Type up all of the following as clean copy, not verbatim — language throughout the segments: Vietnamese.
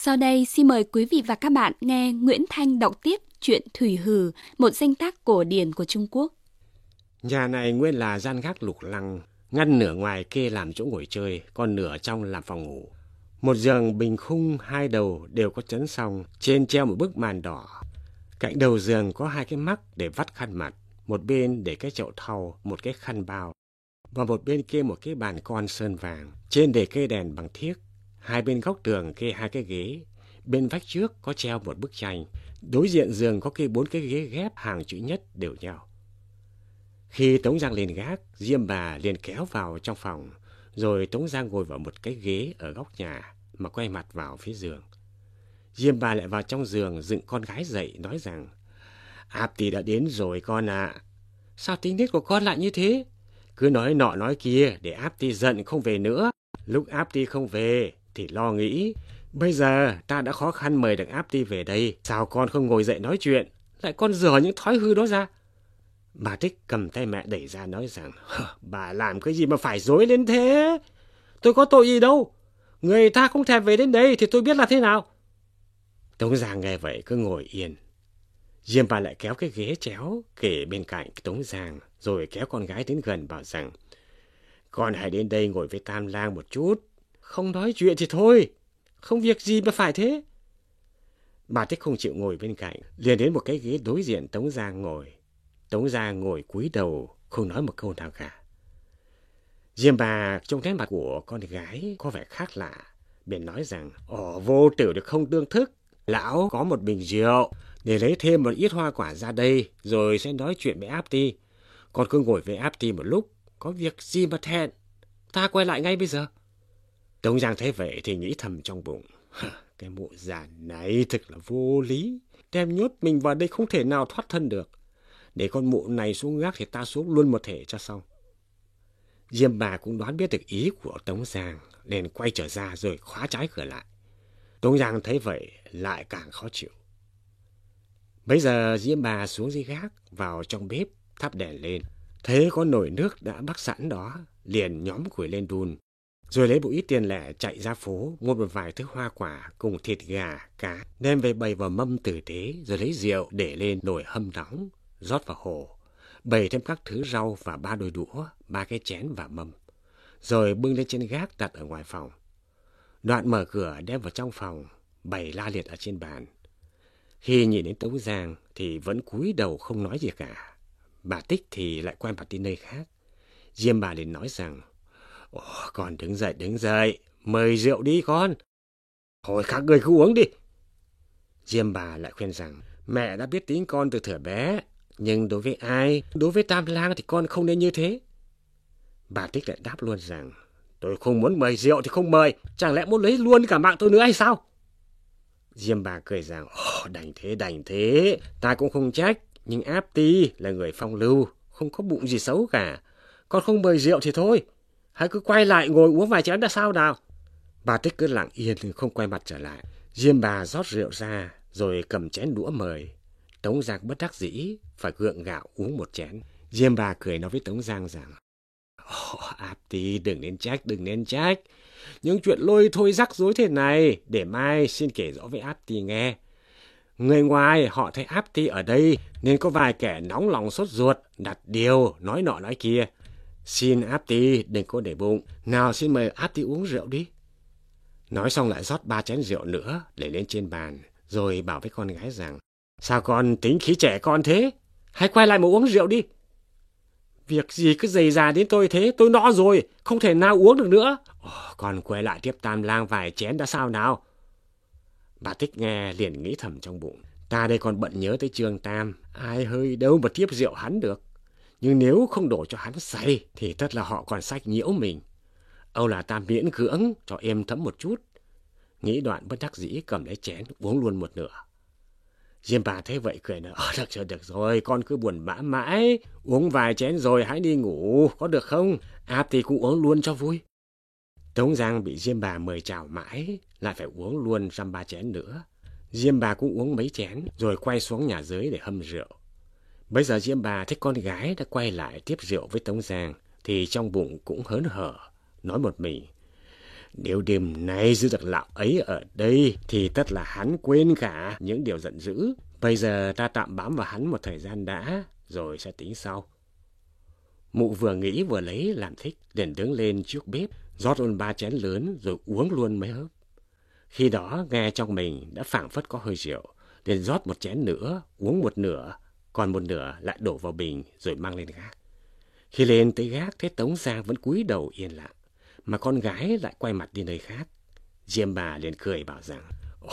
Sau đây xin mời quý vị và các bạn nghe Nguyễn Thanh đọc tiếp truyện Thủy Hừ, một danh tác cổ điển của Trung Quốc. Nhà này nguyên là gian gác lục lăng, ngăn nửa ngoài kê làm chỗ ngồi chơi, còn nửa trong làm phòng ngủ. Một giường bình khung hai đầu đều có chấn song, trên treo một bức màn đỏ. Cạnh đầu giường có hai cái mắc để vắt khăn mặt, một bên để cái chậu thau, một cái khăn bao. Và một bên kê một cái bàn con sơn vàng, trên để kê đèn bằng thiếc. Hai bên góc tường kê hai cái ghế, bên vách trước có treo một bức tranh. Đối diện giường có kê 4 cái ghế ghép hàng chữ nhất đều nhau. Khi Tống Giang lên gác, Diêm Bà liền kéo vào trong phòng, rồi Tống Giang ngồi vào một cái ghế ở góc nhà mà quay mặt vào phía giường. Diêm Bà lại vào trong giường dựng con gái dậy nói rằng: "Áp Tỳ đã đến rồi con ạ." "Sao tính nết của con lại như thế? Cứ nói nọ nói kia để Áp Tỳ giận không về nữa. Lúc Áp Tỳ không về thì lo nghĩ, bây giờ ta đã khó khăn mời được Áp Tỳ về đây, sao con không ngồi dậy nói chuyện, lại con dở những thói hư đó ra?" Bà Tích cầm tay mẹ đẩy ra nói rằng: "Bà làm cái gì mà phải dối lên thế? Tôi có tội gì đâu. Người ta không thèm về đến đây thì tôi biết là thế nào." Tống Giang nghe vậy cứ ngồi yên. Diêm Bà lại kéo cái ghế chéo kể bên cạnh Tống Giang, rồi kéo con gái đến gần bảo rằng: "Con hãy đến đây ngồi với Tam Lang một chút. Không nói chuyện thì thôi, không việc gì mà phải thế." Bà Tích không chịu ngồi bên cạnh, liền đến một cái ghế đối diện Tống Giang ngồi. Tống Giang ngồi cúi đầu, không nói một câu nào cả. Diêm Bà trông nét mặt của con gái có vẻ khác lạ, bèn nói rằng: "Vô tử được không tương thức, lão có một bình rượu, để lấy thêm một ít hoa quả ra đây, rồi sẽ nói chuyện với Áp Tỳ. Con cứ ngồi với Áp Tỳ một lúc, có việc gì mà thẹn, ta quay lại ngay bây giờ." Tống Giang thấy vậy thì nghĩ thầm trong bụng: "Cái mụ già này thật là vô lý, đem nhốt mình vào đây không thể nào thoát thân được. Để con mụ này xuống gác thì ta xuống luôn một thể cho xong." Diêm Bà cũng đoán biết được ý của Tống Giang, nên quay trở ra rồi khóa trái cửa lại. Tống Giang thấy vậy lại càng khó chịu. Bây giờ Diêm Bà xuống dưới gác, vào trong bếp thắp đèn lên, thấy có nồi nước đã bắc sẵn đó, liền nhóm củi lên đun, rồi lấy một ít tiền lẻ chạy ra phố mua một vài thứ hoa quả cùng thịt gà, cá, đem về bày vào mâm tử tế, rồi lấy rượu để lên nồi hâm nóng, rót vào hồ, bày thêm các thứ rau và 3 đôi đũa, 3 cái chén và mâm, rồi bưng lên trên gác đặt ở ngoài phòng. Đoạn mở cửa đem vào trong phòng, bày la liệt ở trên bàn. Khi nhìn đến Tống Giang thì vẫn cúi đầu không nói gì cả. Bà Tích thì lại quay mặt đi nơi khác. Diêm Bà liền nói rằng: "Con đứng dậy, mời rượu đi con." "Thôi các người cứ uống đi." Diêm Bà lại khuyên rằng: "Mẹ đã biết tính con từ thuở bé, nhưng đối với ai, đối với Tam Lang thì con không nên như thế." Bà Tích lại đáp luôn rằng: "Tôi không muốn mời rượu thì không mời, chẳng lẽ muốn lấy luôn cả mạng tôi nữa hay sao?" Diêm Bà cười rằng: Đành thế, ta cũng không trách, nhưng Áp Tỳ là người phong lưu, không có bụng gì xấu cả. Con không mời rượu thì thôi, hãy cứ quay lại ngồi uống vài chén đã sao nào." Bà Tích cứ lặng yên không quay mặt trở lại. Diêm Bà rót rượu ra rồi cầm chén đũa mời. Tống Giang bất đắc dĩ phải gượng gạo uống một chén. Diêm Bà cười nói với Tống Giang rằng: "Áp Tỳ đừng nên trách. Những chuyện lôi thôi rắc rối thế này để mai xin kể rõ với Áp Tỳ nghe. Người ngoài họ thấy Áp Tỳ ở đây nên có vài kẻ nóng lòng sốt ruột, đặt điều, nói nọ nói kia. Xin Áp Tỳ đừng có để bụng. Nào xin mời Áp Tỳ uống rượu đi." Nói xong lại rót 3 chén rượu nữa để lên trên bàn, rồi bảo với con gái rằng: "Sao con tính khí trẻ con thế? Hãy quay lại mà uống rượu đi." "Việc gì cứ dày dà đến tôi thế, tôi no rồi, không thể nào uống được nữa." "Con quay lại tiếp Tam Lang vài chén đã sao nào?" Bà Tích nghe liền nghĩ thầm trong bụng: "Ta đây còn bận nhớ tới Trương Tam, ai hơi đâu mà tiếp rượu hắn được. Nhưng nếu không đổ cho hắn say thì tất là họ còn sách nhiễu mình. Âu là ta miễn cưỡng cho êm thấm một chút." Nghĩ đoạn bất đắc dĩ cầm lấy chén uống luôn một nửa. Diêm Bà thấy vậy cười nói: Được rồi, con cứ buồn bã mãi, uống vài chén rồi hãy đi ngủ, có được không? Áp Tỳ cũng uống luôn cho vui." Tống Giang bị Diêm Bà mời chào mãi, lại phải uống luôn 3 chén nữa. Diêm Bà cũng uống mấy chén, rồi quay xuống nhà dưới để hâm rượu. Bây giờ Diêm Bà thấy con gái đã quay lại tiếp rượu với Tống Giang, thì trong bụng cũng hớn hở, nói một mình: Nếu đêm nay giữ được lão ấy ở đây thì tất là hắn quên cả những điều giận dữ. Bây giờ ta tạm bám vào hắn một thời gian đã, rồi sẽ tính sau. Mụ vừa nghĩ vừa lấy làm thích, liền đứng lên trước bếp, rót luôn 3 chén lớn rồi uống luôn mấy hớp. Khi đó nghe trong mình đã phảng phất có hơi rượu, liền rót 1 chén nữa, uống 1/2, còn 1/2 lại đổ vào bình rồi mang lên gác. Khi lên tới gác thấy Tống Giang vẫn cúi đầu yên lặng, mà con gái lại quay mặt đi nơi khác. Diêm bà liền cười bảo rằng: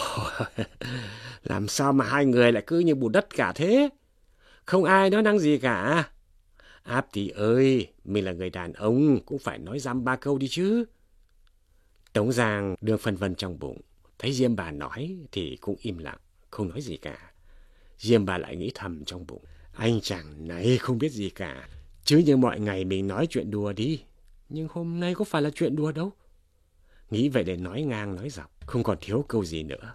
làm sao mà hai người lại cứ như bùn đất cả thế? Không ai nói năng gì cả. Áp thì ơi, mình là người đàn ông cũng phải nói dăm 3 câu đi chứ. Tống Giang đương phân vân trong bụng, thấy Diêm bà nói thì cũng im lặng, không nói gì cả. Diêm bà lại nghĩ thầm trong bụng: anh chàng này không biết gì cả, chứ như mọi ngày mình nói chuyện đùa đi. Nhưng hôm nay có phải là chuyện đùa đâu. Nghĩ vậy để nói ngang nói dọc, không còn thiếu câu gì nữa.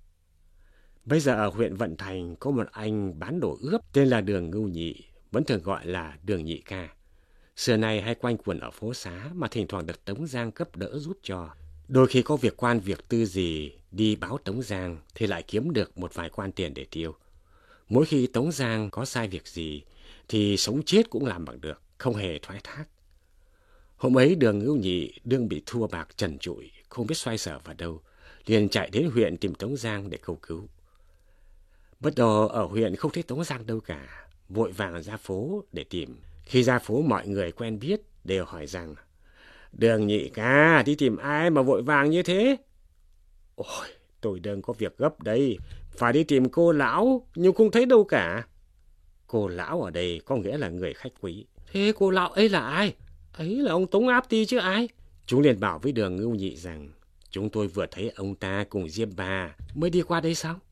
Bây giờ ở huyện Vận Thành có một anh bán đồ ướp tên là Đường Ngưu Nhị, vẫn thường gọi là Đường Nhị ca. Xưa nay hay quanh quẩn ở phố xá mà thỉnh thoảng được Tống Giang cấp đỡ giúp cho. Đôi khi có việc quan việc tư gì đi báo Tống Giang thì lại kiếm được một vài quan tiền để tiêu. Mỗi khi Tống Giang có sai việc gì thì sống chết cũng làm bằng được, không hề thoái thác. Hôm ấy Đường Ngưu Nhị đương bị thua bạc trần trụi, không biết xoay sở vào đâu, liền chạy đến huyện tìm Tống Giang để cầu cứu. Bất đồ ở huyện không thấy Tống Giang đâu cả, vội vàng ra phố để tìm. Khi ra phố mọi người quen biết đều hỏi rằng: Đường Nhị ca, đi tìm ai mà vội vàng như thế? Ôi, tôi đang có việc gấp đây, phải đi tìm cô lão, nhưng không thấy đâu cả. Cô lão ở đây có nghĩa là người khách quý. Thế cô lão ấy là ai? Ấy là ông Tống Áp Ti chứ ai? Chúng liền bảo với Đường Ngưu Nhị rằng: chúng tôi vừa thấy ông ta cùng Diêm bà mới đi qua đây sao?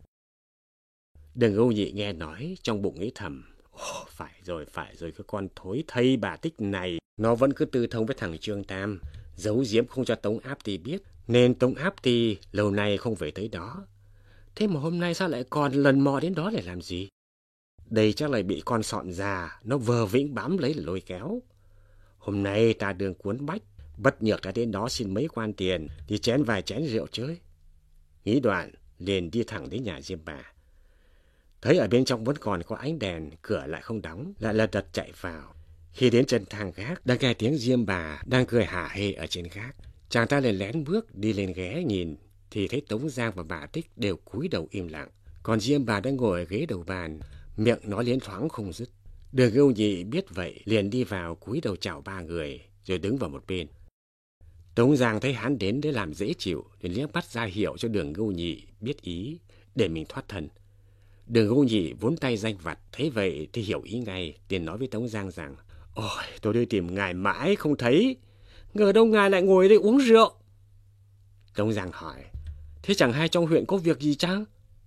Đường Ngưu Nhị nghe nói trong bụng nghĩ thầm: phải rồi, cái con thối thây bà Tích này, nó vẫn cứ tư thông với thằng Trương Tam, giấu giếm không cho Tống Áp Ti biết, nên Tống Áp Ti lâu nay không về tới đó. Thế mà hôm nay sao lại còn lần mò đến đó để làm gì? Đây chắc là bị con sọn già, nó vờ vĩnh bám lấy để lôi kéo. Hôm nay ta đường cuốn bách, bất nhược đã đến đó xin mấy quan tiền, đi chén vài chén rượu chơi. Nghĩ đoạn, liền đi thẳng đến nhà Diêm bà. Thấy ở bên trong vẫn còn có ánh đèn, cửa lại không đóng, lại lật đật chạy vào. Khi đến chân thang gác, đang nghe tiếng Diêm bà đang cười hả hê ở trên gác. Chàng ta liền lén bước đi lên ghé nhìn, thì thấy Tống Giang và bà Tích đều cúi đầu im lặng. Còn Diêm bà đang ngồi ở ghế đầu bàn, miệng nói liến thoáng không dứt. Đường Ngưu Nhị biết vậy, liền đi vào cúi đầu chào 3 người, rồi đứng vào một bên. Tống Giang thấy hắn đến để làm dễ chịu, liền liếc mắt ra hiệu cho Đường Ngưu Nhị biết ý, để mình thoát thân. Đường Ngưu Nhị vốn tay danh vặt, thấy vậy thì hiểu ý ngay, liền nói với Tống Giang rằng: ôi, tôi đi tìm ngài mãi không thấy, ngờ đâu ngài lại ngồi đây uống rượu. Tống Giang hỏi: thế chẳng hay trong huyện có việc gì chăng?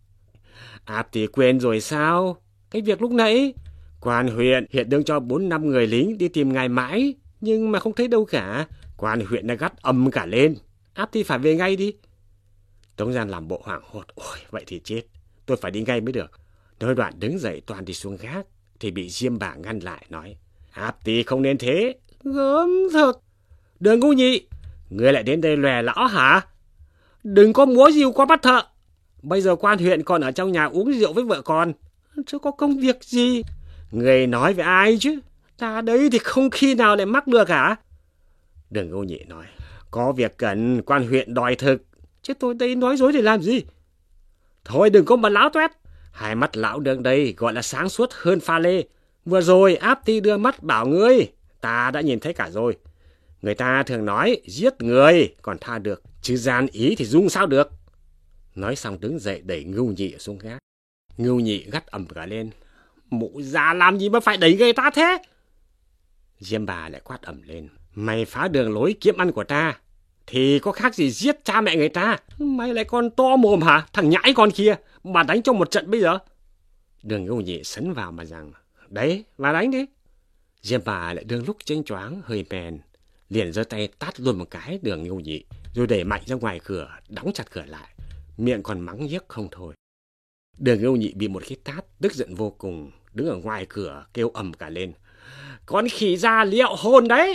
Áp thì quên rồi sao? Cái việc lúc nãy, quan huyện hiện đương cho 4-5 người lính đi tìm ngài mãi, nhưng mà không thấy đâu cả. Quan huyện đã gắt ầm cả lên. Áp thì phải về ngay đi. Tống Giang làm bộ hoảng hốt: ôi, vậy thì chết, tôi phải đi ngay mới được. Nói đoạn đứng dậy toàn đi xuống gác, thì bị Diêm bà ngăn lại nói: Áp thì không nên thế, gớm thật. Đường Ngưu Nhị, ngươi lại đến đây lòe lão hả? Đừng có múa rìu qua bắt thợ. Bây giờ quan huyện còn ở trong nhà uống rượu với vợ con, chứ có công việc gì. Người nói với ai chứ? Ta đấy thì không khi nào lại mắc được cả. Đường Ngưu Nhị nói: có việc cần quan huyện đòi thực, chứ tôi đây nói dối để làm gì? Thôi đừng có mà láo toét. Hai mắt lão đường đây gọi là sáng suốt hơn pha lê. Vừa rồi Áp Ti đưa mắt bảo ngươi, ta đã nhìn thấy cả rồi. Người ta thường nói giết người còn tha được, chứ gian ý thì dung sao được. Nói xong đứng dậy đẩy Ngưu Nhị xuống gác. Ngưu Nhị gắt ầm cả lên: mụ già làm gì mà phải đẩy người ta thế? Diêm bà lại quát ầm lên: mày phá đường lối kiếm ăn của ta thì có khác gì giết cha mẹ người ta. Mày lại còn to mồm hả, thằng nhãi con kia, mà đánh trong một trận bây giờ? Đường Ngưu Nhị sấn vào mà rằng: đấy, mà đánh đi. Diêm bà lại đương lúc chênh choáng hơi mèn, liền giơ tay tát luôn một cái Đường Ngưu Nhị, rồi đẩy mạnh ra ngoài cửa, đóng chặt cửa lại, miệng còn mắng nhiếc không thôi. Đường Ngưu Nhị bị một cái tát tức giận vô cùng, đứng ở ngoài cửa kêu ầm cả lên: con khỉ già liệu hồn đấy,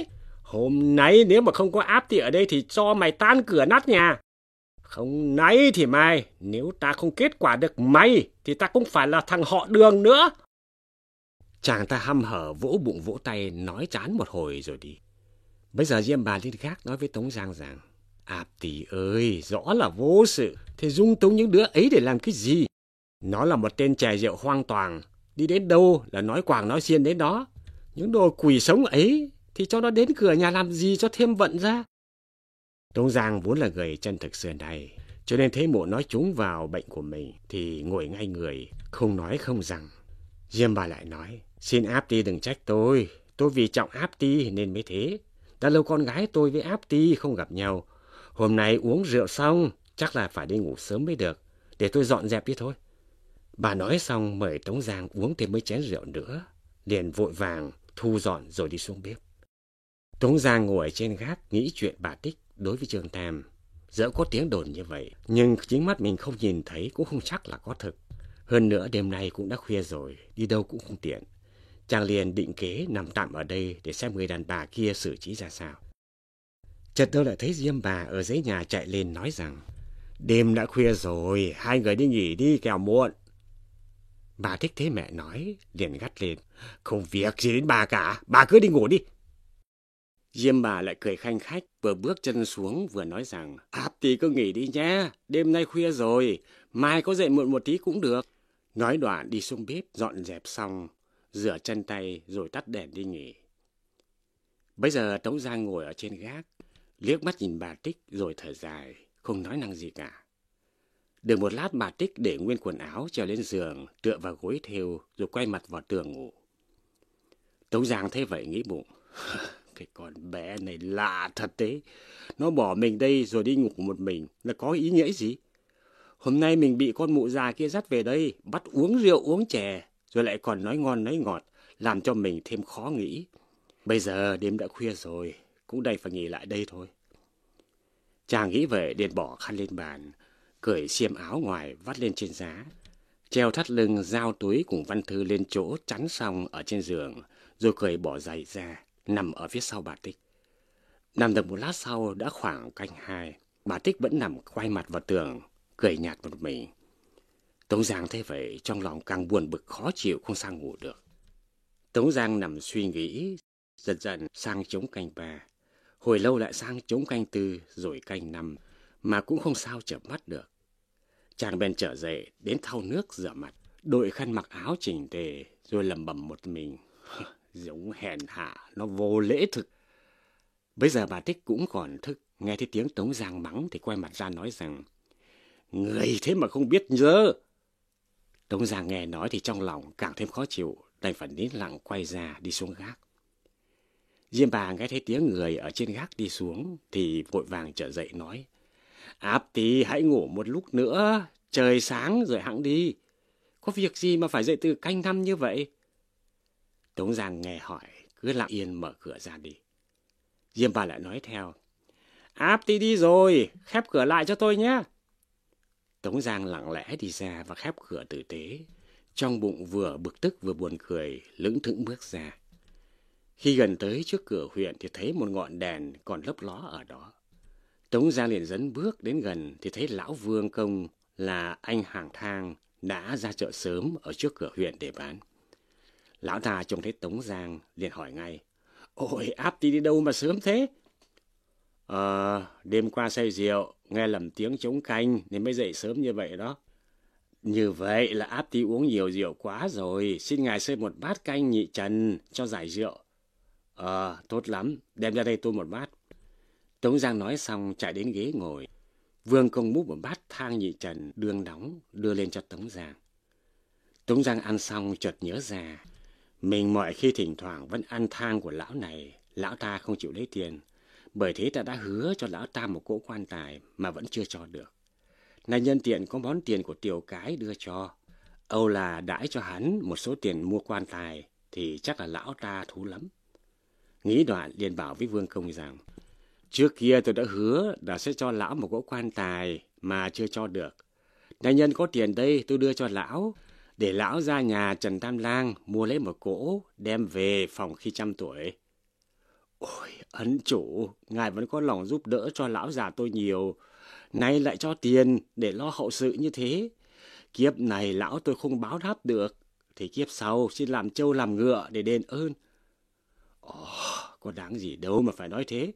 Hôm nay nếu mà không có Áp Tý ở đây thì cho mày tan cửa nát nhà. Không nay thì mai, nếu ta không kết quả được mày thì ta cũng phải là thằng họ Đường nữa. Chàng ta hăm hở vỗ bụng vỗ tay nói chán một hồi rồi đi. Bây giờ Diêm Bà lên gác nói với Tống Giang rằng: Áp Tý ơi, rõ là vô sự, thế dung túng những đứa ấy để làm cái gì? Nó là một tên chè rượu hoang toàng, đi đến đâu là nói quàng nói xiên đến đó. Những đồ quỷ sống ấy thì cho nó đến cửa nhà làm gì cho thêm vận ra. Tống Giang vốn là người chân thực xưa này, cho nên thấy mụ nói trúng vào bệnh của mình thì ngồi ngay người, không nói không rằng. Diêm Bà lại nói: Xin Áp Tý đừng trách tôi vì trọng Áp Tý nên mới thế. Đã lâu con gái tôi với Áp Tý không gặp nhau. Hôm nay uống rượu xong, chắc là phải đi ngủ sớm mới được. Để tôi dọn dẹp đi thôi. Bà nói xong mời Tống Giang uống thêm mấy chén rượu nữa, liền vội vàng thu dọn rồi đi xuống bếp. Tống Giang ngồi trên gác nghĩ chuyện bà Tích đối với Trương Tam. Dẫu có tiếng đồn như vậy, nhưng chính mắt mình không nhìn thấy cũng không chắc là có thực. Hơn nữa đêm nay cũng đã khuya rồi, đi đâu cũng không tiện. Chàng liền định kế nằm tạm ở đây để xem người đàn bà kia xử trí ra sao. Chợt đâu lại thấy Diêm Bà ở dưới nhà chạy lên nói rằng: Đêm đã khuya rồi, hai người đi nghỉ đi kẻo muộn. Bà Tích thấy mẹ nói, liền gắt lên: Không việc gì đến bà cả, bà cứ đi ngủ đi. Diêm Bà lại cười khanh khách, vừa bước chân xuống vừa nói rằng: Áp Tý cứ nghỉ đi nhé, đêm nay khuya rồi, mai có dậy muộn một tí cũng được. Nói đoạn đi xuống bếp dọn dẹp xong, rửa chân tay rồi tắt đèn đi nghỉ. Bây giờ Tống Giang ngồi ở trên gác, liếc mắt nhìn bà Tích rồi thở dài, không nói năng gì cả. Được một lát bà Tích để nguyên quần áo trèo lên giường, tựa vào gối thêu rồi quay mặt vào tường ngủ. Tống Giang thấy vậy nghĩ bụng: Cái con bé này lạ thật đấy. Nó bỏ mình đây rồi đi ngủ một mình là có ý nghĩa gì? Hôm nay mình bị con mụ già kia dắt về đây, bắt uống rượu uống chè, rồi lại còn nói ngon nói ngọt, làm cho mình thêm khó nghĩ. Bây giờ đêm đã khuya rồi, cũng đành phải nghỉ lại đây thôi. Chàng nghĩ vậy liền bỏ khăn lên bàn, cởi xiêm áo ngoài vắt lên trên giá, treo thắt lưng giao túi cùng văn thư lên chỗ chắn xong ở trên giường, rồi cởi bỏ giày ra, nằm ở phía sau bà Tích. Nằm được một lát sau đã khoảng canh 2, bà Tích vẫn nằm quay mặt vào tường, cười nhạt một mình. Tống Giang thấy vậy trong lòng càng buồn bực khó chịu, không sao ngủ được. Tống Giang nằm suy nghĩ, dần dần sang trống canh 3, hồi lâu lại sang trống canh 4 rồi canh 5, mà cũng không sao chợp mắt được. Chàng bèn trở dậy đến thau nước rửa mặt, đội khăn mặc áo chỉnh tề rồi lẩm bẩm một mình: Giống hèn hạ, nó vô lễ thực. Bây giờ bà Tích cũng còn thức, nghe thấy tiếng Tống Giang mắng thì quay mặt ra nói rằng: Người thế mà không biết nhớ. Tống Giang nghe nói thì trong lòng càng thêm khó chịu, đành phải nín lặng quay ra đi xuống gác. Diêm Bà nghe thấy tiếng người ở trên gác đi xuống thì vội vàng trở dậy nói: Áp Tý hãy ngủ một lúc nữa, trời sáng rồi hẵng đi. Có việc gì mà phải dậy từ canh 5 như vậy? Tống Giang nghe hỏi, cứ lặng yên mở cửa ra đi. Diêm Bà lại nói theo: Áp Tý đi rồi, khép cửa lại cho tôi nhé. Tống Giang lặng lẽ đi ra và khép cửa tử tế. Trong bụng vừa bực tức vừa buồn cười, lững thững bước ra. Khi gần tới trước cửa huyện thì thấy một ngọn đèn còn lấp ló ở đó. Tống Giang liền dấn bước đến gần thì thấy lão Vương Công là anh hàng thang đã ra chợ sớm ở trước cửa huyện để bán. Lão ta trông thấy Tống Giang liền hỏi ngay: Ôi, Áp Tý đi đâu mà sớm thế? Đêm qua say rượu, nghe lầm tiếng trống canh nên mới dậy sớm như vậy đó. Như vậy là Áp Tý uống nhiều rượu quá rồi, xin ngài xơi một bát canh nhị trần cho giải rượu. Tốt lắm, đem ra đây tôi một bát. Tống Giang nói xong chạy đến ghế ngồi. Vương Công múc một bát thang nhị trần đương đóng đưa lên cho Tống Giang. Tống Giang ăn xong chợt nhớ ra, mình mọi khi thỉnh thoảng vẫn ăn thang của lão này, lão ta không chịu lấy tiền. Bởi thế ta đã hứa cho lão ta một cỗ quan tài mà vẫn chưa cho được. Này nhân tiện có món tiền của Tiểu Cái đưa cho, âu là đãi cho hắn một số tiền mua quan tài thì chắc là lão ta thú lắm. Nghĩ đoạn liền bảo với Vương Công rằng: Trước kia tôi đã hứa là sẽ cho lão một cỗ quan tài mà chưa cho được. Này nhân có tiền đây tôi đưa cho lão, để lão ra nhà Trần Tam Lang mua lấy một cỗ đem về phòng khi 100 tuổi. Ôi, ân chủ, ngài vẫn có lòng giúp đỡ cho lão già tôi nhiều. Nay lại cho tiền để lo hậu sự như thế. Kiếp này lão tôi không báo đáp được, thì kiếp sau xin làm trâu làm ngựa để đền ơn. Ồ, có đáng gì đâu mà phải nói thế.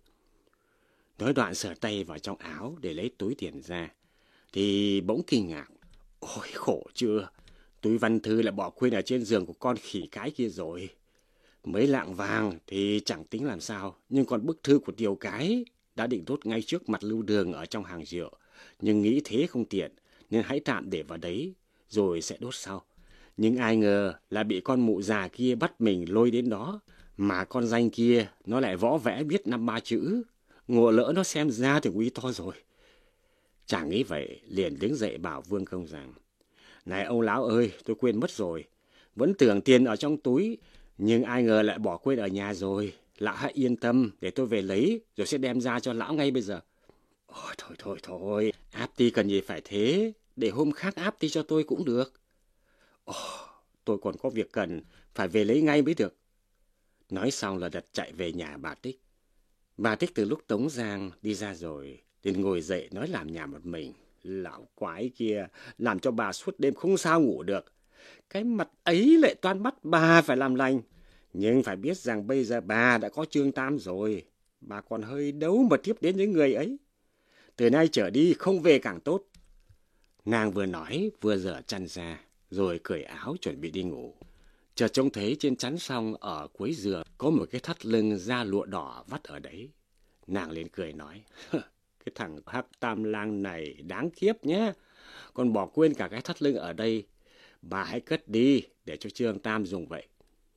Nói đoạn sờ tay vào trong áo để lấy túi tiền ra, thì bỗng kinh ngạc. Ôi khổ chưa, túi văn thư lại bỏ quên ở trên giường của con khỉ cái kia rồi. Mấy lạng vàng thì chẳng tính làm sao, nhưng còn bức thư của Tiểu Cái đã định đốt ngay trước mặt Lưu Đường ở trong hàng rượu. Nhưng nghĩ thế không tiện, nên hãy tạm để vào đấy, rồi sẽ đốt sau. Nhưng ai ngờ là bị con mụ già kia bắt mình lôi đến đó, mà con danh kia nó lại võ vẽ biết 5-3 chữ. Ngộ lỡ nó xem ra thì nguy to rồi. Chàng nghĩ vậy, liền đứng dậy bảo Vương Công rằng: Này ông lão ơi, tôi quên mất rồi. Vẫn tưởng tiền ở trong túi, nhưng ai ngờ lại bỏ quên ở nhà rồi. Lão hãy yên tâm, để tôi về lấy, rồi sẽ đem ra cho lão ngay bây giờ. Ôi, thôi, áp ti cần gì phải thế, để hôm khác áp ti cho tôi cũng được. Ồ, tôi còn có việc cần, phải về lấy ngay mới được. Nói xong là đặt chạy về nhà bà Tích. Bà Tích từ lúc Tống Giang đi ra rồi, liền ngồi dậy nói làm nhà một mình. Lão quái kia, làm cho bà suốt đêm không sao ngủ được. Cái mặt ấy lại toan bắt bà phải làm lành. Nhưng phải biết rằng bây giờ bà đã có Trương Tam rồi. Bà còn hơi đấu mà tiếp đến với người ấy. Từ nay trở đi không về càng tốt. Nàng vừa nói vừa giở chăn ra, rồi cởi áo chuẩn bị đi ngủ. Chợt trông thấy trên chắn song ở cuối giường có một cái thắt lưng da lụa đỏ vắt ở đấy. Nàng liền cười nói: Cái thằng Hắc Tam Lang này đáng khiếp nhé. Còn bỏ quên cả cái thắt lưng ở đây. Bà hãy cất đi để cho Trương Tam dùng vậy.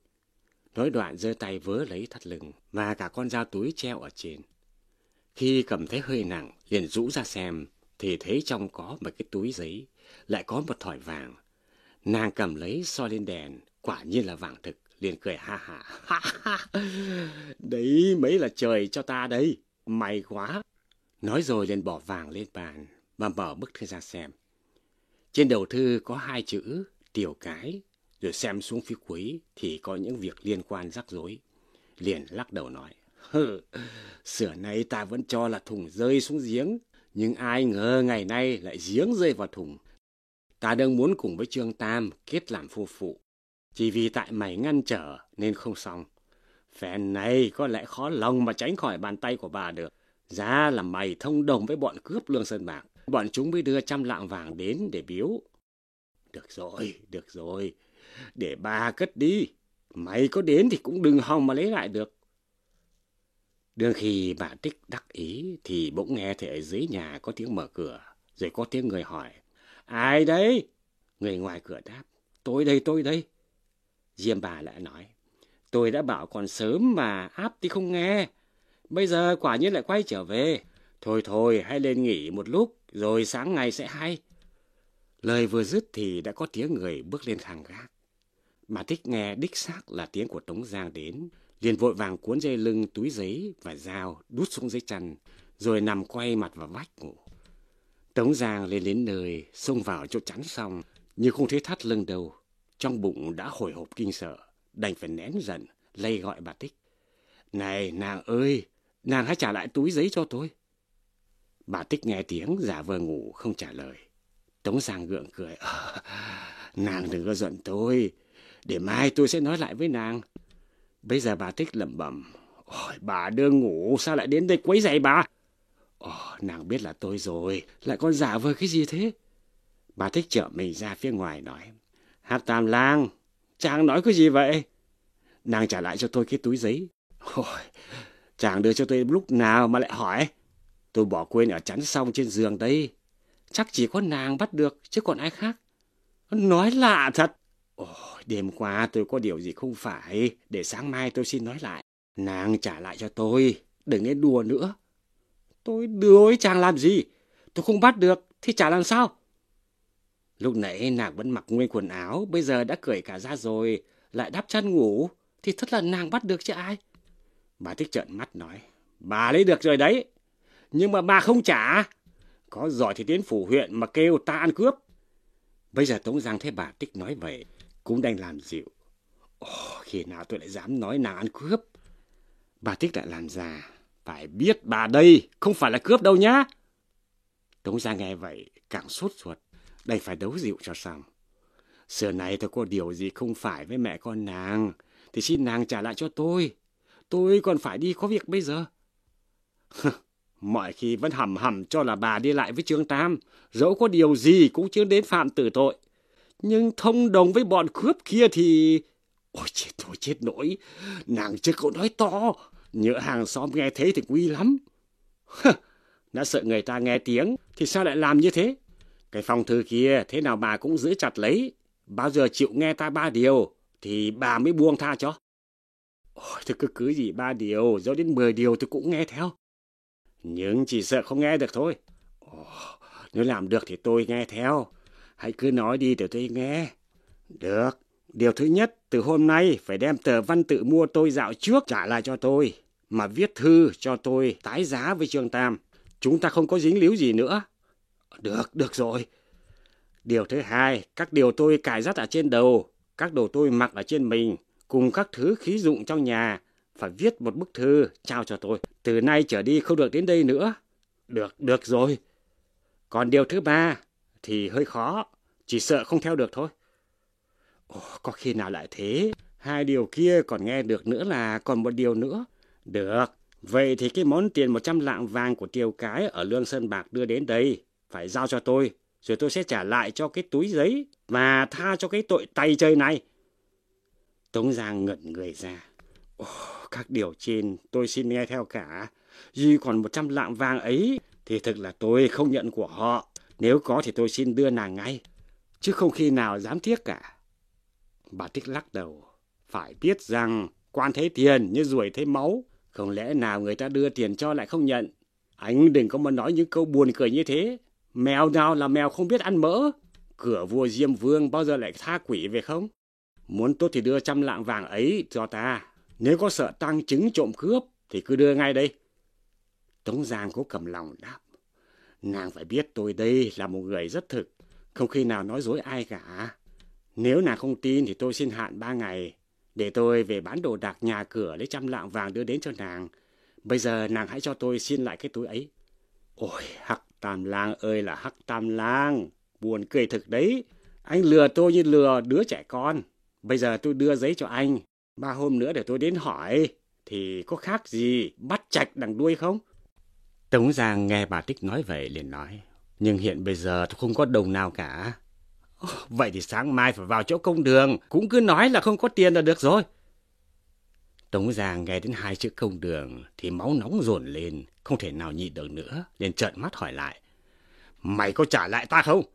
Nói đoạn giơ tay vớ lấy thắt lưng và cả con dao túi treo ở trên. Khi cầm thấy hơi nặng, liền rũ ra xem, thì thấy trong có một cái túi giấy, lại có một thỏi vàng. Nàng cầm lấy soi lên đèn, quả nhiên là vàng thực, liền cười ha ha. Đấy mấy là trời cho ta đây, may quá. Nói rồi liền bỏ vàng lên bàn và mở bức thư ra xem. Trên đầu thư có 2 chữ Tiểu Cái, rồi xem xuống phía cuối thì có những việc liên quan rắc rối. Liền lắc đầu nói: Xưa nay ta vẫn cho là thùng rơi xuống giếng, nhưng ai ngờ ngày nay lại giếng rơi vào thùng. Ta đang muốn cùng với Trương Tam kết làm phu phụ, chỉ vì tại mày ngăn trở nên không xong. Phen này có lẽ khó lòng mà tránh khỏi bàn tay của bà được. Giá là mày thông đồng với bọn cướp Lương Sơn Bạc, bọn chúng mới đưa 100 lạng vàng đến để biếu. Được rồi, để bà cất đi. Mày có đến thì cũng đừng hòng mà lấy lại được. Đương khi bà Tích đắc ý thì bỗng nghe thấy ở dưới nhà có tiếng mở cửa, rồi có tiếng người hỏi: Ai đấy? Người ngoài cửa đáp: Tôi đây. Diêm bà lại nói: Tôi đã bảo còn sớm mà áp thì không nghe. Bây giờ quả nhiên lại quay trở về. Thôi, hãy lên nghỉ một lúc, rồi sáng ngày sẽ hay. Lời vừa dứt thì đã có tiếng người bước lên hàng gác. Bà Tích nghe đích xác là tiếng của Tống Giang đến, liền vội vàng cuốn dây lưng túi giấy và dao đút xuống dưới chăn, rồi nằm quay mặt vào vách ngủ. Tống Giang lên đến nơi, xông vào chỗ chắn xong, nhưng không thấy thắt lưng đâu. Trong bụng đã hồi hộp kinh sợ, đành phải nén giận, lay gọi bà Tích: Này nàng ơi, nàng hãy trả lại túi giấy cho tôi. Bà Tích nghe tiếng giả vờ ngủ không trả lời. Tống Giang gượng cười: Nàng đừng có giận tôi, để mai tôi sẽ nói lại với nàng. Bây giờ bà Tích lẩm bẩm: Ôi, bà đương ngủ sao lại đến đây quấy rầy bà? Nàng biết là tôi rồi, lại còn giả vờ cái gì thế? Bà Tích trở mình ra phía ngoài nói: Hắc Tam Lang, chàng nói cái gì vậy? Nàng trả lại cho tôi cái túi giấy. Chàng đưa cho tôi lúc nào mà lại hỏi? Tôi bỏ quên ở chắn song trên giường đây. Chắc chỉ có nàng bắt được, chứ còn ai khác. Nói lạ thật. Đêm qua tôi có điều gì không phải, để sáng mai tôi xin nói lại. Nàng trả lại cho tôi, đừng nên đùa nữa. Tôi đùa với chàng làm gì? Tôi không bắt được, thì chả làm sao? Lúc nãy nàng vẫn mặc nguyên quần áo, bây giờ đã cởi cả ra rồi, lại đắp chăn ngủ, thì thật là nàng bắt được chứ ai. Bà Tích trợn mắt nói: Bà lấy được rồi đấy, nhưng mà bà không trả. Có giỏi thì đến phủ huyện mà kêu ta ăn cướp. Bây giờ Tống Giang thấy bà Tích nói vậy, cũng đành làm dịu. Khi nào tôi lại dám nói nàng ăn cướp? Bà Tích lại làm già. Phải biết bà đây không phải là cướp đâu nhá. Tống Giang nghe vậy càng sốt ruột, đành phải đấu dịu cho xong. Xưa này tôi có điều gì không phải với mẹ con nàng thì xin nàng trả lại cho tôi. Tôi còn phải đi có việc bây giờ. Mọi khi vẫn hầm hầm cho là bà đi lại với Trương Tam, dẫu có điều gì cũng chưa đến phạm tử tội. Nhưng thông đồng với bọn cướp kia thì... Ôi chết nỗi, nàng chưa có nói to, nhỡ hàng xóm nghe thế thì nguy lắm. Đã sợ người ta nghe tiếng thì sao lại làm như thế? Cái phong thư kia thế nào bà cũng giữ chặt lấy, bao giờ chịu nghe ta 3 điều thì bà mới buông tha cho. Ôi, tôi cứ gì 3 điều, dẫu đến 10 điều tôi cũng nghe theo. Nhưng chỉ sợ không nghe được thôi. Nếu làm được thì tôi nghe theo. Hãy cứ nói đi để tôi nghe. Được. Điều thứ nhất, từ hôm nay phải đem tờ văn tự mua tôi dạo trước trả lại cho tôi, mà viết thư cho tôi tái giá với Trương Tam. Chúng ta không có dính líu gì nữa. Được rồi. Điều thứ hai, các điều tôi cài dắt ở trên đầu, các đồ tôi mặc ở trên mình, cùng các thứ khí dụng trong nhà, phải viết một bức thư trao cho tôi. Từ nay trở đi không được đến đây nữa. Được rồi. Còn điều thứ ba thì hơi khó, chỉ sợ không theo được thôi. Có khi nào lại thế? 2 điều kia còn nghe được nữa là còn một điều nữa. Được, vậy thì cái món tiền 100 lạng vàng của Tiều Cái ở Lương Sơn Bạc đưa đến đây, phải giao cho tôi, rồi tôi sẽ trả lại cho cái túi giấy và tha cho cái tội tày trời này. Tống Giang ngẩn người ra. Các điều trên tôi xin nghe theo cả. Duy còn 100 lạng vàng ấy thì thực là tôi không nhận của họ. Nếu có thì tôi xin đưa nàng ngay, chứ không khi nào dám tiếc cả. Bà Tích lắc đầu. Phải biết rằng quan thấy tiền như ruồi thấy máu. Không lẽ nào người ta đưa tiền cho lại không nhận? Anh đừng có mà nói những câu buồn cười như thế. Mèo nào là mèo không biết ăn mỡ. Cửa vua Diêm Vương bao giờ lại tha quỷ về không? Muốn tốt thì đưa 100 lạng vàng ấy cho ta. Nếu có sợ tăng chứng trộm cướp thì cứ đưa ngay đây. Tống Giang cố cầm lòng đáp. Nàng phải biết tôi đây là một người rất thực, không khi nào nói dối ai cả. Nếu nàng không tin thì tôi xin hạn 3 ngày, để tôi về bán đồ đạc nhà cửa lấy 100 lạng vàng đưa đến cho nàng. Bây giờ nàng hãy cho tôi xin lại cái túi ấy. Ôi, Hắc Tam Lang ơi là Hắc Tam Lang, buồn cười thực đấy. Anh lừa tôi như lừa đứa trẻ con. Bây giờ tôi đưa giấy cho anh, 3 hôm nữa để tôi đến hỏi, thì có khác gì bắt chạch đằng đuôi không? Tống Giang nghe bà Tích nói vậy liền nói. Nhưng hiện bây giờ tôi không có đồng nào cả. Vậy thì sáng mai phải vào chỗ công đường, cũng cứ nói là không có tiền là được rồi. Tống Giang nghe đến 2 chữ công đường thì máu nóng dồn lên, không thể nào nhịn được nữa, liền trợn mắt hỏi lại. Mày có trả lại ta không?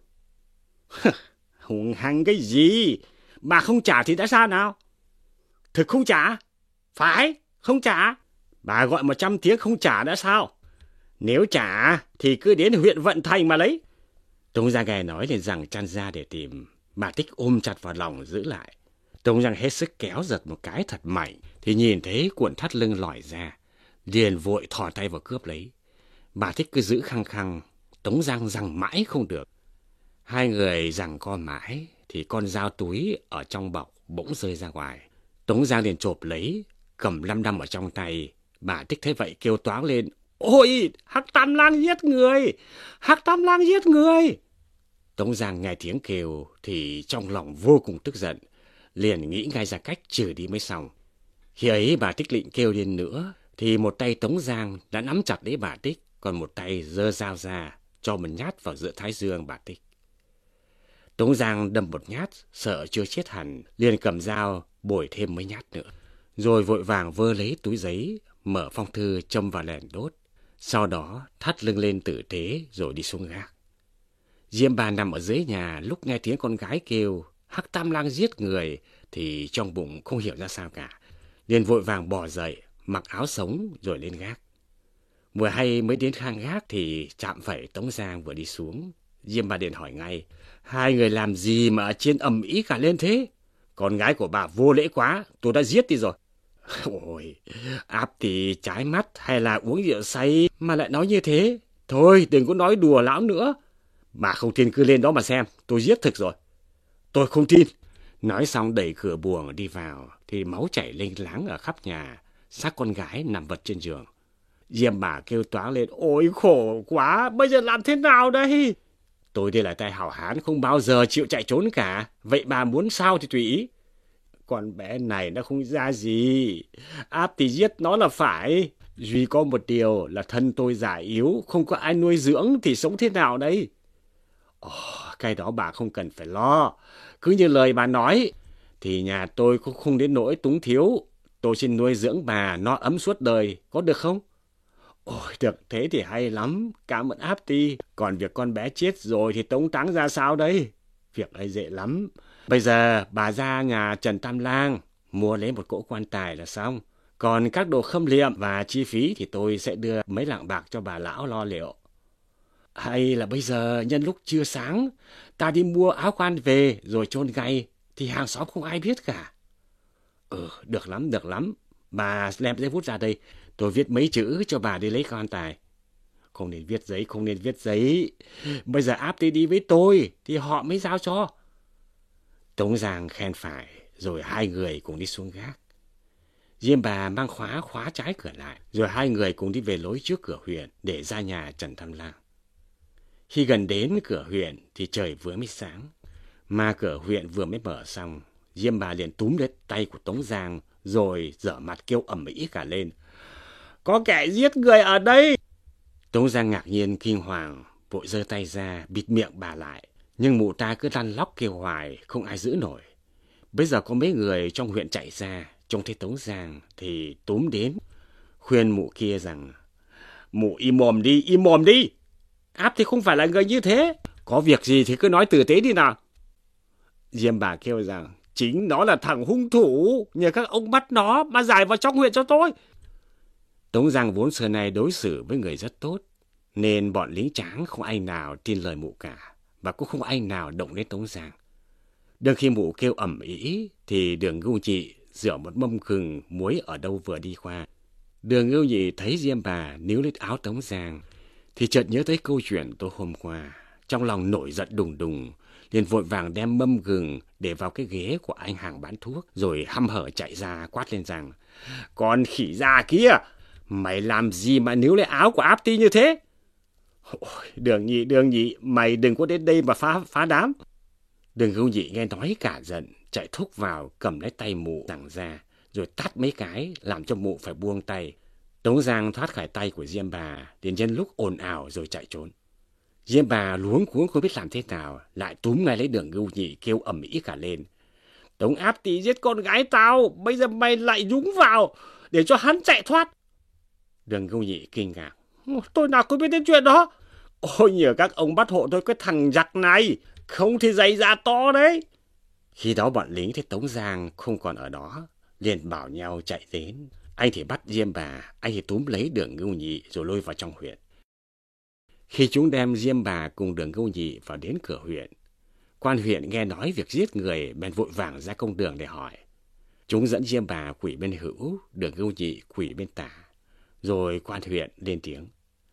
Hùng hăng cái gì? Bà không trả thì đã sao nào? Thực không trả? Phải, không trả. Bà gọi 100 tiếng không trả đã sao? Nếu trả thì cứ đến huyện Vận Thành mà lấy. Tống Giang nghe nói liền rằng chăn ra để tìm. Bà Tích ôm chặt vào lòng giữ lại. Tống Giang hết sức kéo giật một cái thật mạnh thì nhìn thấy cuộn thắt lưng lòi ra, liền vội thò tay vào cướp lấy. Bà Tích cứ giữ khăng khăng, Tống Giang giằng mãi không được. 2 người giằng co mãi thì con dao túi ở trong bọc bỗng rơi ra ngoài. Tống Giang liền chộp lấy, cầm lăm đăm ở trong tay. Bà Tích thấy vậy kêu toáng lên. Ôi, Hắc Tam Lang giết người! Hắc Tam Lang giết người! Tống Giang nghe tiếng kêu thì trong lòng vô cùng tức giận, liền nghĩ ngay ra cách trừ đi mới xong. Khi ấy bà Tích định kêu lên nữa thì một tay Tống Giang đã nắm chặt lấy bà Tích, còn một tay giơ dao ra cho một nhát vào giữa thái dương bà Tích. Tống Giang đâm một nhát, sợ chưa chết hẳn, liền cầm dao bồi thêm mấy nhát nữa, rồi vội vàng vơ lấy túi giấy, mở phong thư châm vào lèn đốt. Sau đó thắt lưng lên tử tế rồi đi xuống gác. Diêm Bà nằm ở dưới nhà, lúc nghe tiếng con gái kêu Hắc Tam Lang giết người thì trong bụng không hiểu ra sao cả, liền vội vàng bò dậy, mặc áo sống rồi lên gác. Vừa hay mới đến khang gác thì chạm phải Tống Giang vừa đi xuống. Diêm Bà liền hỏi ngay. 2 người làm gì mà ở trên ầm ĩ cả lên thế? Con gái của bà vô lễ quá, tôi đã giết đi rồi. Ôi, áp thì trái mắt hay là uống rượu say mà lại nói như thế? Thôi đừng có nói đùa lão nữa. Bà không tin cứ lên đó mà xem, tôi giết thực rồi. Tôi không tin. Nói xong đẩy cửa buồng đi vào thì máu chảy lênh láng ở khắp nhà. xác con gái nằm vật trên giường. Diêm Bà kêu toáng lên, ôi khổ quá, bây giờ làm thế nào đây? Tôi đây là tay hảo hán, không bao giờ chịu chạy trốn cả, vậy bà muốn sao thì tùy ý. Con bé này nó không ra gì, áp thì giết nó là phải. Duy có một điều là thân tôi già yếu, không có ai nuôi dưỡng thì sống thế nào đây? Cái đó bà không cần phải lo, cứ như lời bà nói, thì nhà tôi cũng không đến nỗi túng thiếu. Tôi xin nuôi dưỡng bà no ấm suốt đời, có được không? Ôi, được thế thì hay lắm, cảm ơn áp ti. Còn việc con bé chết rồi thì tống táng ra sao đây? Việc ấy dễ lắm. Bây giờ bà ra nhà Trần Tam Lang, mua lấy một cỗ quan tài là xong. Còn các đồ khâm liệm và chi phí thì tôi sẽ đưa mấy lạng bạc cho bà lão lo liệu. Hay là bây giờ nhân lúc trưa sáng, ta đi mua áo quan về rồi chôn gay, thì hàng xóm không ai biết cả. Được lắm. Bà đem giấy bút ra đây, tôi viết mấy chữ cho bà đi lấy quan tài. Không nên viết giấy. Bây giờ áp đi với tôi, thì họ mới giao cho. Tống Giang khen phải, rồi hai người cùng đi xuống gác. Diêm Bà mang khóa trái cửa lại, rồi hai người cùng đi về lối trước cửa huyện để ra nhà Trần Tam Lang. Khi gần đến cửa huyện thì trời vừa mới sáng, mà cửa huyện vừa mới mở xong. Diêm Bà liền túm lấy tay của Tống Giang, rồi dở mặt kêu ầm ĩ cả lên. Có kẻ giết người ở đây! Tống Giang ngạc nhiên kinh hoàng, vội giơ tay ra bịt miệng bà lại. Nhưng mụ ta cứ lăn lóc kêu hoài, không ai giữ nổi. Bây giờ có mấy người trong huyện chạy ra, trông thấy Tống Giang thì túm đến, khuyên mụ kia rằng, mụ im mồm đi, áp thì không phải là người như thế, có việc gì thì cứ nói tử tế đi nào. Diêm Bà kêu rằng, chính nó là thằng hung thủ, nhờ các ông bắt nó mà giải vào trong huyện cho tôi. Tống Giang vốn xưa nay đối xử với người rất tốt, nên bọn lính tráng không ai nào tin lời mụ cả, và cũng không ai nào động đến Tống Giang. Đương khi mụ kêu ầm ĩ thì Đường Ngưu Nhị rửa một mâm gừng muối ở đâu vừa đi qua. Đường Ngưu Nhị thấy Diêm Bà níu lấy áo Tống Giang thì chợt nhớ tới câu chuyện tối hôm qua, trong lòng nổi giận đùng đùng, liền vội vàng đem mâm gừng để vào cái ghế của anh hàng bán thuốc, rồi hăm hở chạy ra quát lên rằng, con khỉ già kia, mày làm gì mà níu lấy áo của áp ti như thế? Ôi, Đường Nhị, mày đừng có đến đây mà phá đám. Đường Ngưu Nhị nghe nói cả giận, chạy thúc vào cầm lấy tay mụ giằng ra, rồi tát mấy cái làm cho mụ phải buông tay. Tống Giang thoát khỏi tay của Diêm Bà, liền nhân lúc ồn ào rồi chạy trốn. Diêm Bà luống cuống không biết làm thế nào, lại túm ngay lấy Đường Ngưu Nhị kêu ầm ĩ cả lên. Tống áp tí giết con gái tao, bây giờ mày lại nhúng vào để cho hắn chạy thoát. Đường Ngưu Nhị kinh ngạc, tôi nào có biết đến chuyện đó. Ôi nhờ các ông bắt hộ tôi cái thằng giặc này, không thì giày ra to đấy. Khi đó bọn lính thấy Tống Giang không còn ở đó, liền bảo nhau chạy đến. Anh thì bắt Diêm Bà, anh thì túm lấy Đường Ngưu Nhị rồi lôi vào trong huyện. Khi chúng đem Diêm Bà cùng Đường Ngưu Nhị vào đến cửa huyện, quan huyện nghe nói việc giết người bèn vội vàng ra công đường để hỏi. Chúng dẫn Diêm Bà quỳ bên hữu, Đường Ngưu Nhị quỳ bên tả. Rồi quan huyện lên tiếng.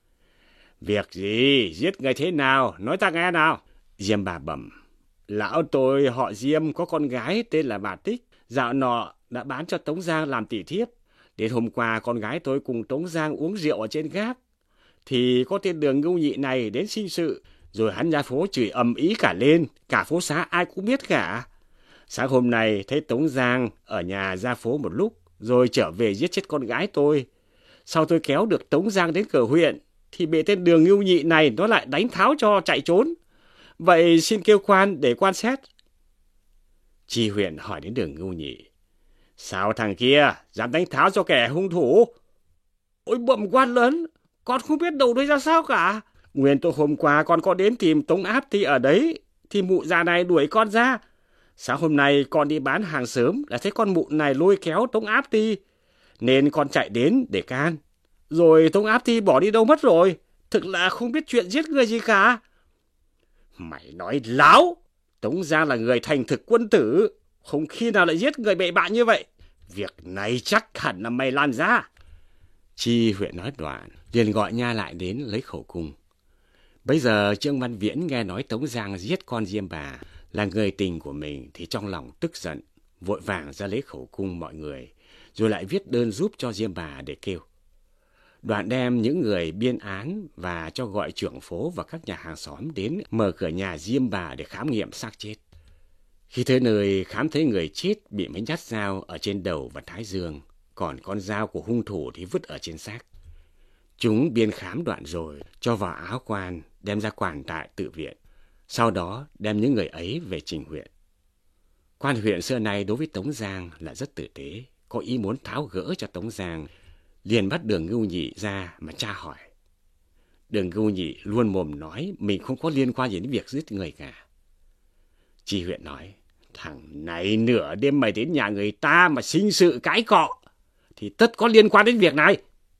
Việc gì, giết người thế nào, nói ta nghe nào. Diêm Bà bẩm, lão tôi họ Diêm có con gái tên là bà Tích, dạo nọ đã bán cho Tống Giang làm tỷ thiếp. Đến hôm qua con gái tôi cùng Tống Giang uống rượu ở trên gác, thì có tên Đường Ngưu Nhị này đến sinh sự, rồi hắn ra phố chửi ầm ĩ cả lên, cả phố xá ai cũng biết cả. Sáng hôm nay thấy Tống Giang ở nhà ra phố một lúc, rồi trở về giết chết con gái tôi. Sau tôi kéo được Tống Giang đến cửa huyện, thì bị tên Đường Ngưu Nhị này nó lại đánh tháo cho chạy trốn. Vậy xin kêu quan để quan xét. Tri huyện hỏi đến Đường Ngưu Nhị. Sao thằng kia dám đánh tháo cho kẻ hung thủ? Ôi bẩm quan lớn, con không biết đầu đuôi ra sao cả. Nguyên tôi hôm qua con có đến tìm Tống Áp thì ở đấy, thì mụ già này đuổi con ra. Sáng hôm nay con đi bán hàng sớm là thấy con mụ này lôi kéo Tống Áp Ti, nên con chạy đến để can. Rồi Tống Áp Ti bỏ đi đâu mất rồi, thực là không biết chuyện giết người gì cả. Mày nói láo, Tống Giang là người thành thực quân tử, không khi nào lại giết người bậy bạ như vậy. Việc này chắc hẳn là mày làm ra. Tri huyện nói đoạn, liền gọi nha lại đến lấy khẩu cung. Bây giờ Trương Văn Viễn nghe nói Tống Giang giết con Diêm Bà là người tình của mình thì trong lòng tức giận, vội vàng ra lấy khẩu cung mọi người, rồi lại viết đơn giúp cho Diêm Bà để kêu. Đoạn đem những người biên án và cho gọi trưởng phố và các nhà hàng xóm đến mở cửa nhà Diêm Bà để khám nghiệm xác chết. Khi tới nơi khám thấy người chết bị mấy nhát dao ở trên đầu và thái dương, còn con dao của hung thủ thì vứt ở trên xác. Chúng biên khám đoạn rồi cho vào áo quan đem ra quản tại tự viện, sau đó đem những người ấy về trình huyện. Quan huyện xưa nay đối với Tống Giang là rất tử tế, có ý muốn tháo gỡ cho Tống Giang, liền bắt Đường Ngưu Nhị ra mà tra hỏi. Đường Ngưu Nhị luôn mồm nói mình không có liên quan gì đến việc giết người cả. Tri huyện nói, thằng này nửa đêm mày đến nhà người ta mà sinh sự cãi cọ, thì tất có liên quan đến việc này.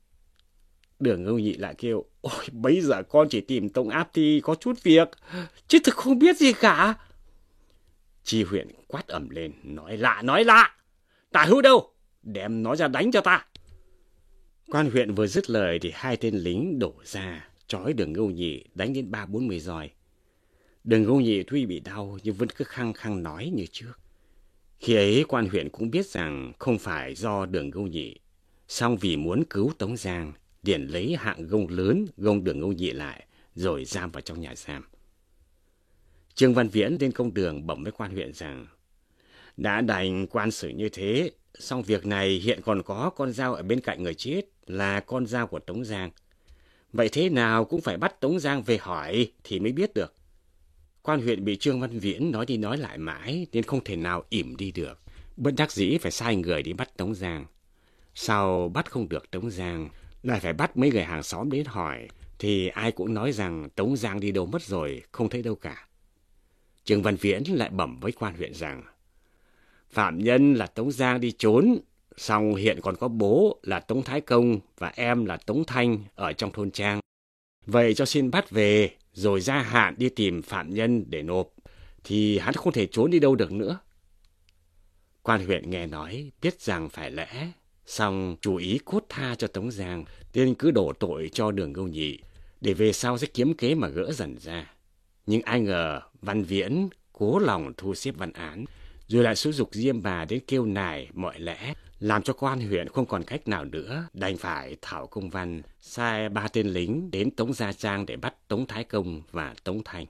Đường Ngưu Nhị lại kêu, ôi bây giờ con chỉ tìm Tống Áp thì có chút việc, chứ thực không biết gì cả. Tri huyện quát ầm lên, nói lạ, tả hữu đâu, đem nó ra đánh cho ta. Quan huyện vừa dứt lời thì hai tên lính đổ ra, trói Đường Ngưu Nhị đánh đến 30-40 roi. Đường Ngưu Nhị tuy bị đau nhưng vẫn cứ khăng khăng nói như trước. Khi ấy quan huyện cũng biết rằng không phải do Đường Ngưu Nhị, song vì muốn cứu Tống Giang, liền lấy hạng gông lớn gông Đường Ngưu Nhị lại, rồi giam vào trong nhà giam. Trương Văn Viễn lên công đường bẩm với quan huyện rằng, đã đành quan xử như thế, song việc này hiện còn có con dao ở bên cạnh người chết là con dao của Tống Giang. Vậy thế nào cũng phải bắt Tống Giang về hỏi thì mới biết được. Quan huyện bị Trương Văn Viễn nói đi nói lại mãi nên không thể nào ỉm đi được. Bất đắc dĩ phải sai người đi bắt Tống Giang. Sau bắt không được Tống Giang, lại phải bắt mấy người hàng xóm đến hỏi, thì ai cũng nói rằng Tống Giang đi đâu mất rồi, không thấy đâu cả. Trương Văn Viễn lại bẩm với quan huyện rằng, phạm nhân là Tống Giang đi trốn, song hiện còn có bố là Tống Thái Công và em là Tống Thanh ở trong thôn trang. Vậy cho xin bắt về, rồi gia hạn đi tìm phạm nhân để nộp, thì hắn không thể trốn đi đâu được nữa. Quan huyện nghe nói, biết rằng phải lẽ, song chú ý cốt tha cho Tống Giang, nên cứ đổ tội cho Đường Ngưu Nhị, để về sau sẽ kiếm kế mà gỡ dần ra. Nhưng ai ngờ Văn Viễn cố lòng thu xếp văn án, rồi lại xúi giục Diêm Bà đến kêu nài mọi lẽ, làm cho quan huyện không còn cách nào nữa, đành phải thảo công văn, sai 3 tên lính đến Tống Gia Trang để bắt Tống Thái Công và Tống Thanh.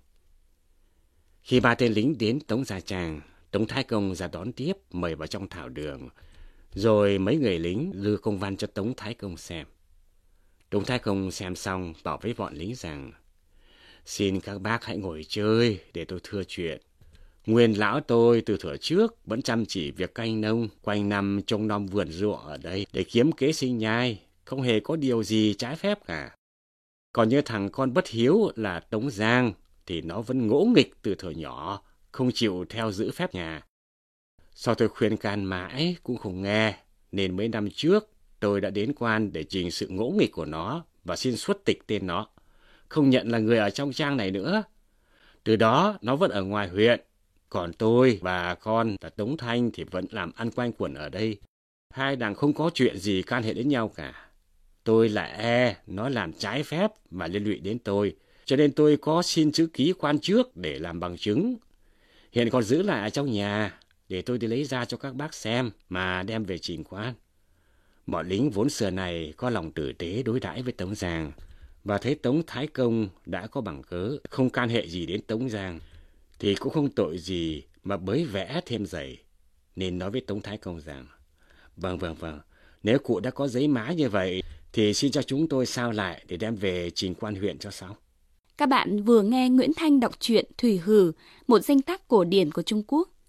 Khi 3 tên lính đến Tống Gia Trang, Tống Thái Công ra đón tiếp, mời vào trong thảo đường, rồi mấy người lính đưa công văn cho Tống Thái Công xem. Tống Thái Công xem xong bảo với bọn lính rằng, xin các bác hãy ngồi chơi để tôi thưa chuyện. Nguyên lão tôi từ thuở trước vẫn chăm chỉ việc canh nông, quanh năm trông nom vườn ruộng ở đây để kiếm kế sinh nhai, không hề có điều gì trái phép cả. Còn như thằng con bất hiếu là Tống Giang thì nó vẫn ngỗ nghịch từ thuở nhỏ, không chịu theo giữ phép nhà. Sau tôi khuyên can mãi cũng không nghe, nên mấy năm trước tôi đã đến quan để trình sự ngỗ nghịch của nó và xin xuất tịch tên nó, không nhận là người ở trong trang này nữa. Từ đó nó vẫn ở ngoài huyện, còn tôi và con là Tống Thanh thì vẫn làm ăn quanh quẩn ở đây. Hai đằng không có chuyện gì can hệ đến nhau cả. Tôi lại nó làm trái phép mà liên lụy đến tôi, cho nên tôi có xin chữ ký quan trước để làm bằng chứng. Hiện còn giữ lại ở trong nhà, để tôi đi lấy ra cho các bác xem mà đem về trình quan. Bọn lính vốn xưa này có lòng tử tế đối đãi với Tống Giang, và thấy Tống Thái Công đã có bằng cớ, không can hệ gì đến Tống Giang, thì cũng không tội gì mà bới vẽ thêm giày, nên nói với Tống Thái Công rằng, vâng, nếu cụ đã có giấy má như vậy, thì xin cho chúng tôi sao lại để đem về trình quan huyện cho xong. Các bạn vừa nghe Nguyễn Thanh đọc truyện Thủy Hử, một danh tác cổ điển của Trung Quốc.